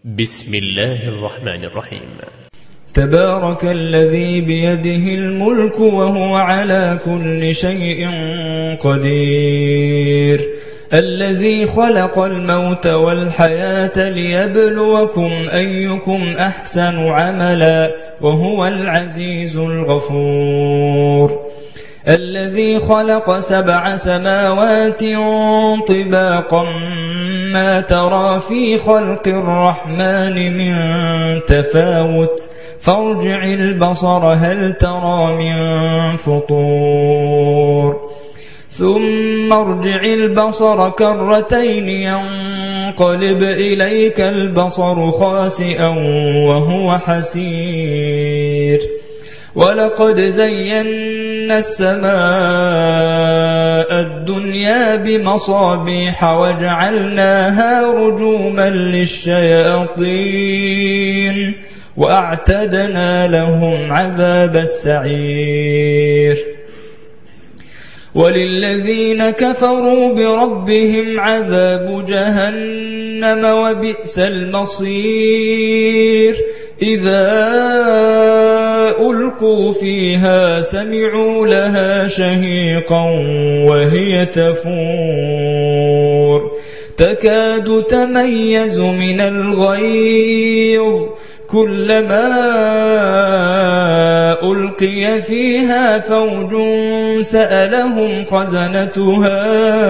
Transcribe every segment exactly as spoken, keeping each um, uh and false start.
بسم الله الرحمن الرحيم. تبارك الذي بيده الملك وهو على كل شيء قدير، الذي خلق الموت والحياة ليبلوكم أيكم أحسن عملا وهو العزيز الغفور، الذي خلق سبع سماوات طباقا ما ترى في خلق الرحمن من تفاوت فارجع البصر هل ترى من فطور ثم ارجع البصر كرتين ينقلب إليك البصر خاسئا وهو حسير، ولقد زينا السماء الدنيا بمصابيح وجعلناها رجوما للشياطين وأعتدنا لهم عذاب السعير، وللذين كفروا بربهم عذاب جهنم وبئس المصير، إذا ألقوا فيها سمعوا لها شهيقا وهي تفور تكاد تميز من الغيظ كلما ألقي فيها فوج سألهم خزنتها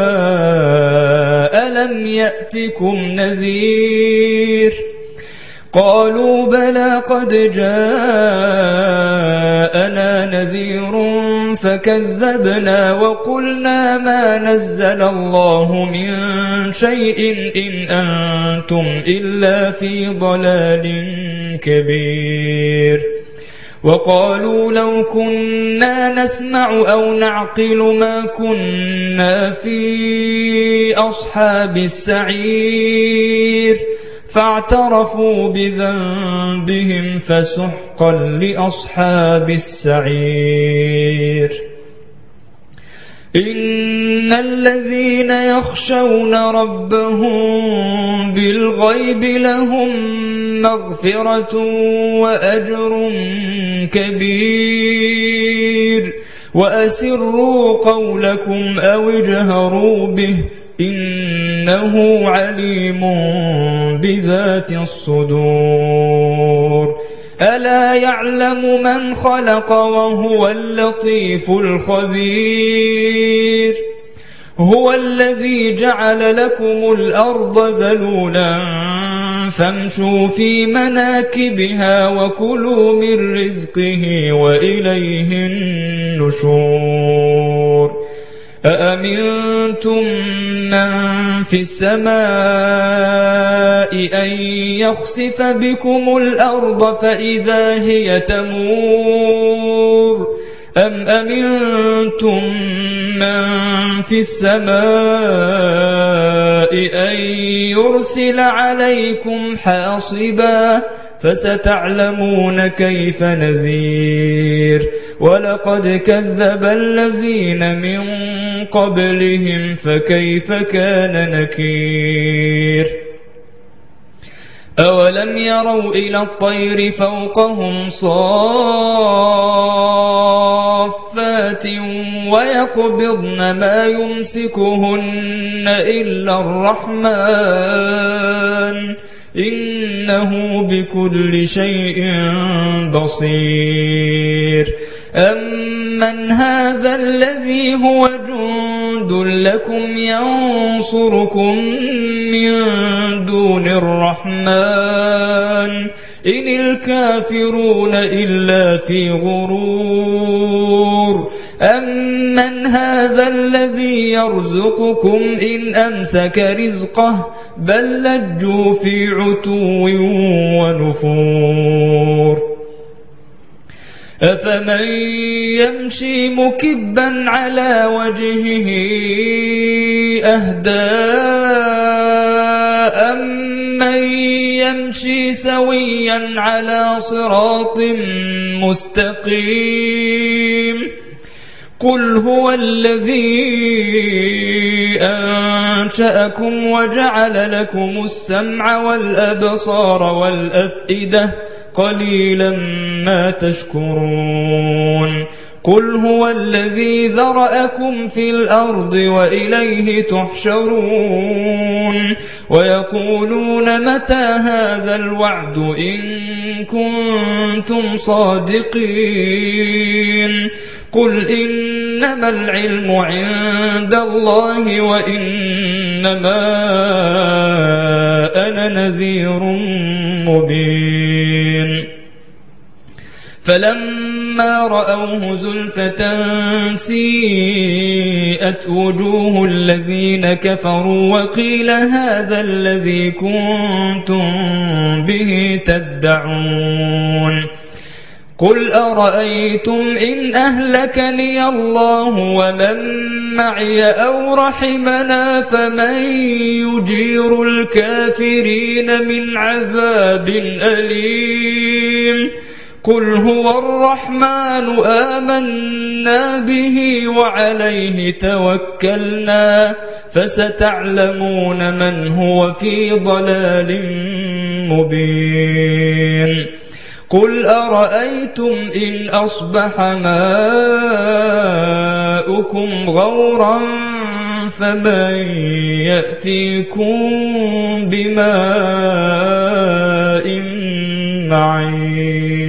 ألم يأتكم نذير، قالوا بلى قد جاءنا نذير فكذبنا وقلنا ما نزل الله من شيء إن أنتم إلا في ضلال كبير، وقالوا لو كنا نسمع أو نعقل ما كنا في أصحاب السعير، فاعترفوا بذنبهم فسحقا لأصحاب السعير. إن الذين يخشون ربهم بالغيب لهم مغفرة وأجر كبير، وأسروا قولكم أو اجهروا به إنه عليم بذات الصدور، ألا يعلم من خلق وهو اللطيف الخبير، هو الذي جعل لكم الأرض ذلولا فامشوا في مناكبها وكلوا من رزقه وإليه النشور، أأمنتم من في السماء أن يخسف بكم الأرض فإذا هي تمور، أم أمنتم من في السماء أن يرسل عليكم حاصبا فستعلمون كيف نذير، ولقد كذب الذين من قبلهم فكيف كان نكير، أولم يروا إلى الطير فوقهم صافات ويقبضن ما يمسكهن إلا الرحمن إنه بكل شيء بصير، أمن هذا الذي هو جند لكم ينصركم من دون الرحمن إن الكافرون إلا في غرور، أمن هذا الذي يرزقكم إن أمسك رزقه بل لجوا في عتو ونفور، أفمن يمشي مكبا على وجهه أهدى أمن يمشي سويا على صراط مستقيم، قل هو الذي أنشأكم وجعل لكم السمع والأبصار والأفئدة قليلا ما تشكرون قل هو الذي ذرأكم في الأرض وإليه تحشرون ويقولون متى هذا الوعد إن كنتم صادقين قل إنما العلم عند الله وإنما أنا نذير مبين فلما رأوه زلفة سيئت وجوه الذين كفروا وقيل هذا الذي كنتم به تدعون قل أرأيتم إن أهلكني الله ومن معي أو رحمنا فمن يجير الكافرين من عذاب أليم قل هو الرحمن آمنا به وعليه توكلنا فستعلمون من هو في ضلال مبين قل أرأيتم إن أصبح ماؤكم غورا فمن يأتيكم بماء معين